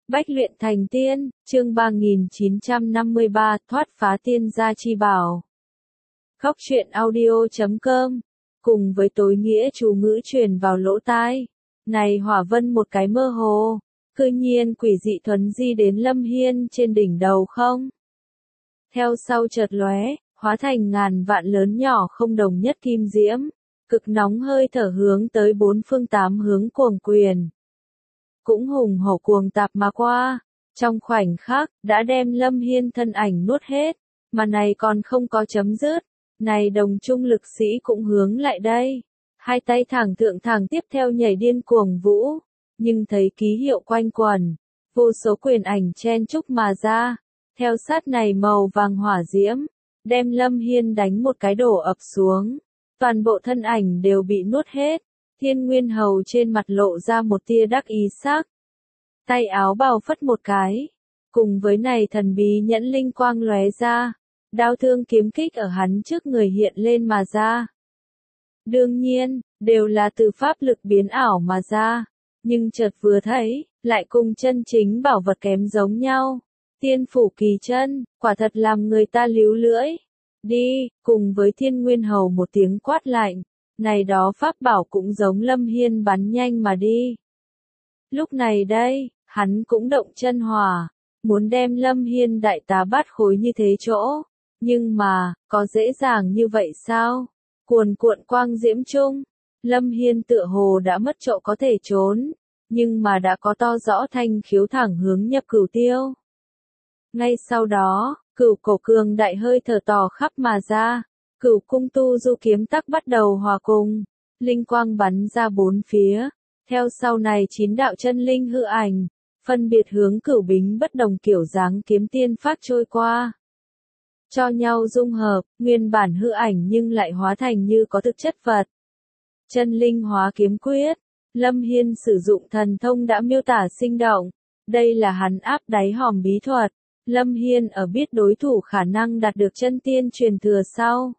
Bách luyện thành tiên, chương 3953, thoát phá tiên gia chi bảo. Khóc chuyện audio.com, cùng với tối nghĩa chú ngữ truyền vào lỗ tai. Này Hỏa Vân một cái mơ hồ, cư nhiên quỷ dị thuấn di đến Lâm Hiên trên đỉnh đầu không? Theo sau chợt lóe, hóa thành ngàn vạn lớn nhỏ không đồng nhất kim diễm, cực nóng hơi thở hướng tới bốn phương tám hướng cuồng quyền. Cũng hùng hổ cuồng tạp mà qua, trong khoảnh khắc, đã đem Lâm Hiên thân ảnh nuốt hết, mà này còn không có chấm dứt, này đồng trung lực sĩ cũng hướng lại đây, hai tay thẳng thượng thẳng tiếp theo nhảy điên cuồng vũ, nhưng thấy ký hiệu quanh quẩn, vô số quyền ảnh chen chúc mà ra, theo sát này màu vàng hỏa diễm, đem Lâm Hiên đánh một cái đổ ập xuống, toàn bộ thân ảnh đều bị nuốt hết. Thiên Nguyên Hầu trên mặt lộ ra một tia đắc ý sắc. Tay áo bào phất một cái. Cùng với này thần bí nhẫn linh quang lóe ra. Đao thương kiếm kích ở hắn trước người hiện lên mà ra. Đương nhiên, đều là từ pháp lực biến ảo mà ra. Nhưng chợt vừa thấy, lại cùng chân chính bảo vật kém giống nhau. Tiên phủ kỳ chân, quả thật làm người ta líu lưỡi. Đi, cùng với Thiên Nguyên Hầu một tiếng quát lạnh. Này đó pháp bảo cũng giống Lâm Hiên bắn nhanh mà đi. Lúc này đây, hắn cũng động chân hỏa, muốn đem Lâm Hiên đại tá bát khối như thế chỗ. Nhưng mà, có dễ dàng như vậy sao? Cuồn cuộn quang diễm trung, Lâm Hiên tựa hồ đã mất chỗ có thể trốn, nhưng mà đã có to rõ thanh khiếu thẳng hướng nhập cửu tiêu. Ngay sau đó, cửu cổ cường đại hơi thở tỏ khắp mà ra. Cửu cung tu du kiếm tắc bắt đầu hòa cùng, linh quang bắn ra bốn phía, theo sau này 9 đạo chân linh hư ảnh, phân biệt hướng cửu bính bất đồng kiểu dáng kiếm tiên phát trôi qua. Cho nhau dung hợp, nguyên bản hư ảnh nhưng lại hóa thành như có thực chất vật. Chân linh hóa kiếm quyết, Lâm Hiên sử dụng thần thông đã miêu tả sinh động, đây là hắn áp đáy hòm bí thuật, Lâm Hiên ở biết đối thủ khả năng đạt được chân tiên truyền thừa sau.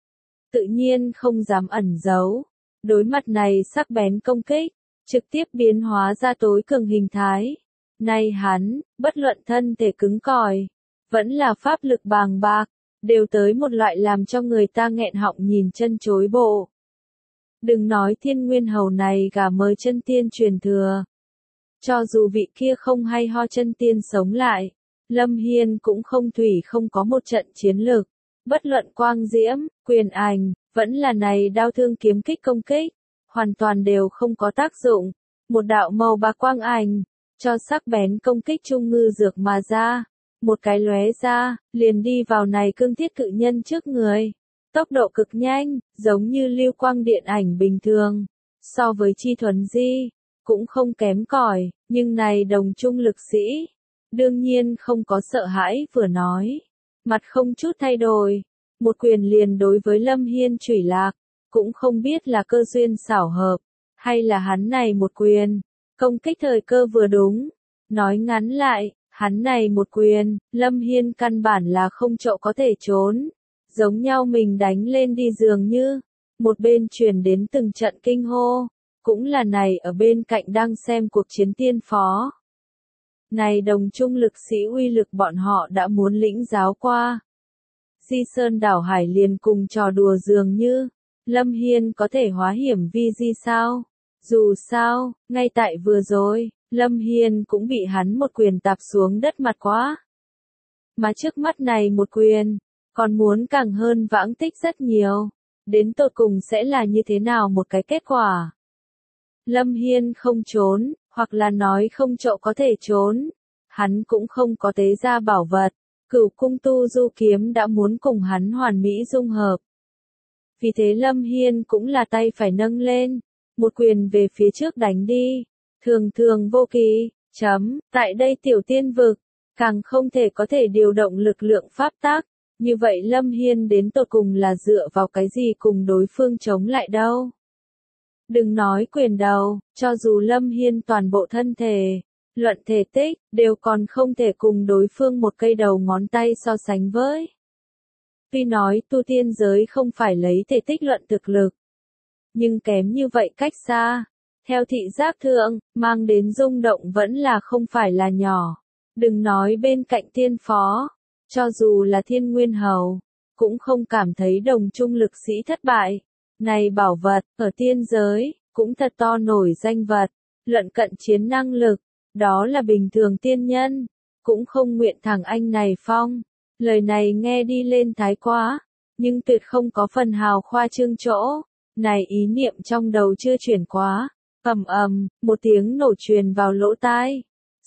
Tự nhiên không dám ẩn giấu, đối mặt này sắc bén công kích, trực tiếp biến hóa ra tối cường hình thái. Nay hắn, bất luận thân thể cứng cỏi, vẫn là pháp lực bàng bạc, đều tới một loại làm cho người ta nghẹn họng nhìn chân chối bộ. Đừng nói Thiên Nguyên Hầu này gà mời chân tiên truyền thừa. Cho dù vị kia không hay ho chân tiên sống lại, Lâm Hiên cũng không thủy không có một trận chiến lực. Bất luận quang diễm, quyền ảnh, vẫn là này đao thương kiếm kích công kích, hoàn toàn đều không có tác dụng. Một đạo màu bạc quang ảnh, cho sắc bén công kích trung ngư dược mà ra, một cái lóe ra, liền đi vào này cương thiết cự nhân trước người. Tốc độ cực nhanh, giống như lưu quang điện ảnh bình thường, so với chi thuần di, cũng không kém cỏi, nhưng này đồng trung lực sĩ, đương nhiên không có sợ hãi vừa nói. Mặt không chút thay đổi, một quyền liền đối với Lâm Hiên chủy lạc, cũng không biết là cơ duyên xảo hợp, hay là hắn này một quyền, công kích thời cơ vừa đúng. Nói ngắn lại, hắn này một quyền, Lâm Hiên căn bản là không chỗ có thể trốn, giống nhau mình đánh lên đi dường như, một bên truyền đến từng trận kinh hô, cũng là này ở bên cạnh đang xem cuộc chiến tiên phó. Này đồng trung lực sĩ uy lực bọn họ đã muốn lĩnh giáo qua. Di Sơn đảo hải liền cùng trò đùa dường như, Lâm Hiên có thể hóa hiểm vi di sao? Dù sao, ngay tại vừa rồi, Lâm Hiên cũng bị hắn một quyền tạp xuống đất mặt quá. Mà trước mắt này một quyền, còn muốn càng hơn vãng tích rất nhiều. Đến tột cùng sẽ là như thế nào một cái kết quả? Lâm Hiên không trốn, hoặc là nói không chỗ có thể trốn. Hắn cũng không có tế ra bảo vật. Cửu cung tu du kiếm đã muốn cùng hắn hoàn mỹ dung hợp. Vì thế Lâm Hiên cũng là tay phải nâng lên, một quyền về phía trước đánh đi. Thường thường vô kỳ, tại đây tiểu tiên vực, càng không thể có thể điều động lực lượng pháp tác. Như vậy Lâm Hiên đến tột cùng là dựa vào cái gì cùng đối phương chống lại đâu. Đừng nói quyền đầu, cho dù Lâm Hiên toàn bộ thân thể, luận thể tích, đều còn không thể cùng đối phương một cây đầu ngón tay so sánh với. Tuy nói tu tiên giới không phải lấy thể tích luận thực lực, nhưng kém như vậy cách xa, Theo thị giác thượng, mang đến rung động vẫn là không phải là nhỏ. Đừng nói bên cạnh tiên phó, cho dù là Thiên Nguyên Hầu, cũng không cảm thấy đồng trung lực sĩ thất bại. Này bảo vật, ở tiên giới, cũng thật to nổi danh vật, luận cận chiến năng lực, đó là bình thường tiên nhân, cũng không nguyện thằng anh này phong. Lời này nghe đi lên thái quá, nhưng tuyệt không có phần hào khoa trương chỗ. Này ý niệm trong đầu chưa chuyển quá, một tiếng nổ truyền vào lỗ tai.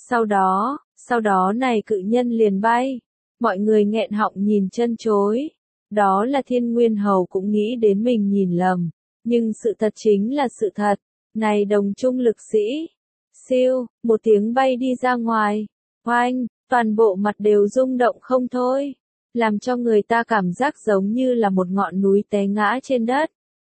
Sau đó này cự nhân liền bay. Mọi người nghẹn họng nhìn chân chối. Đó là Thiên Nguyên Hầu cũng nghĩ đến mình nhìn lầm. Nhưng sự thật chính là sự thật. Này đồng trung lực sĩ. Siêu, một tiếng bay đi ra ngoài. Oanh, toàn bộ mặt đều rung động không thôi. Làm cho người ta cảm giác giống như là một ngọn núi té ngã trên đất.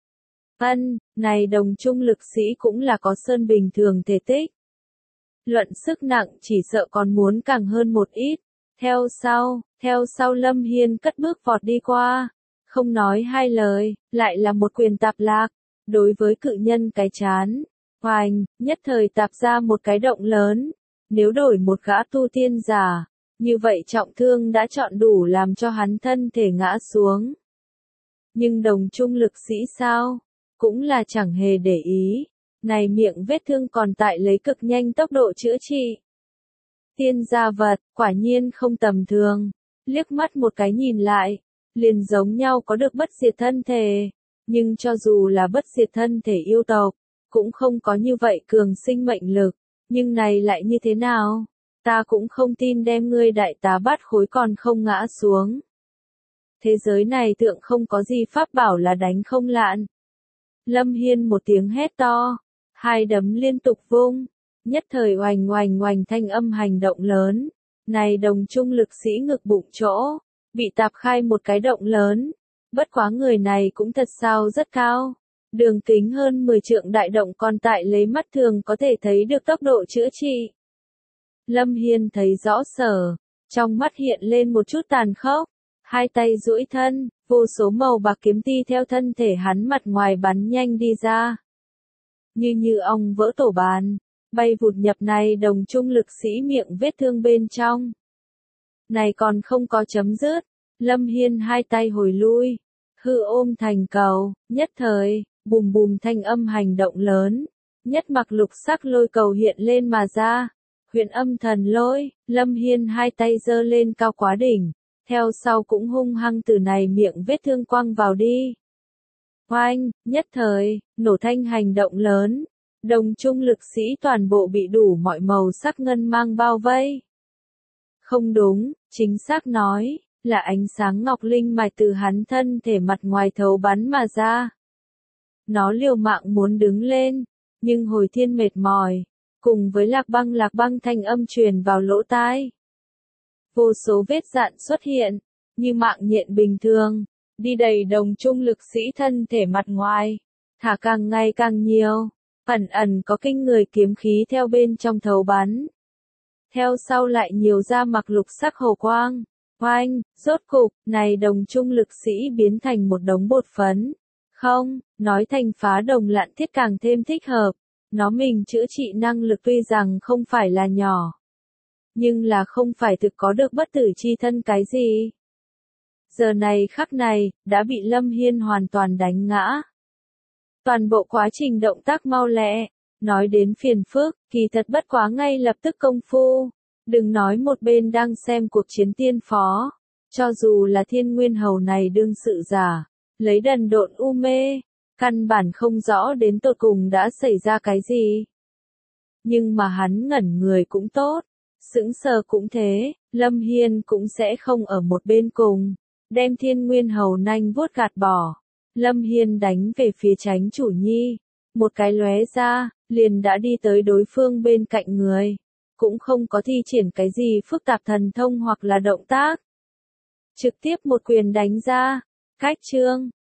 Này đồng trung lực sĩ cũng là có sơn bình thường thể tích. Luận sức nặng chỉ sợ còn muốn càng hơn một ít. Theo sau Lâm Hiên cất bước vọt đi qua. Không nói hai lời, lại là một quyền tạp lạc. Đối với cự nhân cái chán. Hoành, nhất thời tạp ra một cái động lớn. Nếu đổi một gã tu tiên giả, như vậy trọng thương đã chọn đủ làm cho hắn thân thể ngã xuống. Nhưng đồng trung lực sĩ sao? Cũng là chẳng hề để ý. Này miệng vết thương còn tại lấy cực nhanh tốc độ chữa trị. Tiên gia vật, quả nhiên không tầm thường. Liếc mắt một cái nhìn lại, liền giống nhau có được bất diệt thân thể. Nhưng cho dù là bất diệt thân thể yêu tộc, cũng không có như vậy cường sinh mệnh lực. Nhưng này lại như thế nào? Ta cũng không tin đem ngươi đại tá bát khối còn không ngã xuống. Thế giới này tượng không có gì pháp bảo là đánh không lạn. Lâm Hiên một tiếng hét to, hai đấm liên tục vung, nhất thời oành oành oành thanh âm hành động lớn. Này đồng trung lực sĩ ngực bụng chỗ, bị tạp khai một cái động lớn. Bất quá người này cũng thật sao rất cao. Đường kính hơn 10 trượng đại động còn tại lấy mắt thường có thể thấy được tốc độ chữa trị. Lâm Hiên thấy rõ sở, trong mắt hiện lên một chút tàn khốc. Hai tay duỗi thân, vô số màu bạc kiếm ti theo thân thể hắn mặt ngoài bắn nhanh đi ra. Như ong vỡ tổ bàn, bay vụt nhập này đồng trung lực sĩ miệng vết thương bên trong. Này còn không có chấm dứt, Lâm Hiên hai tay hồi lui, hư ôm thành cầu, nhất thời, bùm bùm thanh âm hành động lớn, nhất mặc lục sắc lôi cầu hiện lên mà ra. Huyền âm thần lôi, Lâm Hiên hai tay giơ lên cao quá đỉnh. Theo sau cũng hung hăng từ này miệng vết thương quăng vào đi. Oanh, nhất thời, nổ thanh hành động lớn. Đồng trung lực sĩ toàn bộ bị đủ mọi màu sắc ngân mang bao vây. Không đúng, chính xác nói, là ánh sáng ngọc linh mạch từ hắn thân thể mặt ngoài thấu bắn mà ra. Nó liều mạng muốn đứng lên, nhưng hồi thiên mệt mỏi, cùng với lạc băng thanh âm truyền vào lỗ tai. Vô số vết dạn xuất hiện, như mạng nhện bình thường, đi đầy đồng trung lực sĩ thân thể mặt ngoài, thả càng ngày càng nhiều, ẩn có kinh người kiếm khí theo bên trong thấu bắn. Theo sau lại nhiều ra mặc lục sắc hồ quang, oanh, rốt cục, này đồng trung lực sĩ biến thành một đống bột phấn. Không, nói thành phá đồng lạn thiết càng thêm thích hợp, nó mình chữa trị năng lực tuy rằng không phải là nhỏ. Nhưng là không phải thực có được bất tử chi thân cái gì. Giờ này khắc này, đã bị Lâm Hiên hoàn toàn đánh ngã. Toàn bộ quá trình động tác mau lẹ, nói đến phiền phức, kỳ thật bất quá ngay lập tức công phu. Đừng nói một bên đang xem cuộc chiến tiên phó, cho dù là Thiên Nguyên Hầu này đương sự giả, lấy đần độn u mê, căn bản không rõ đến tột cùng đã xảy ra cái gì. Nhưng mà hắn ngẩn người cũng tốt. Sững sờ cũng thế, Lâm Hiên cũng sẽ không ở một bên cùng, đem Thiên Nguyên Hầu nanh vuốt gạt bỏ. Lâm Hiên đánh về phía Chánh Chủ Nhi, một cái lóe ra, liền đã đi tới đối phương bên cạnh người, cũng không có thi triển cái gì phức tạp thần thông hoặc là động tác. Trực tiếp một quyền đánh ra, cách chương,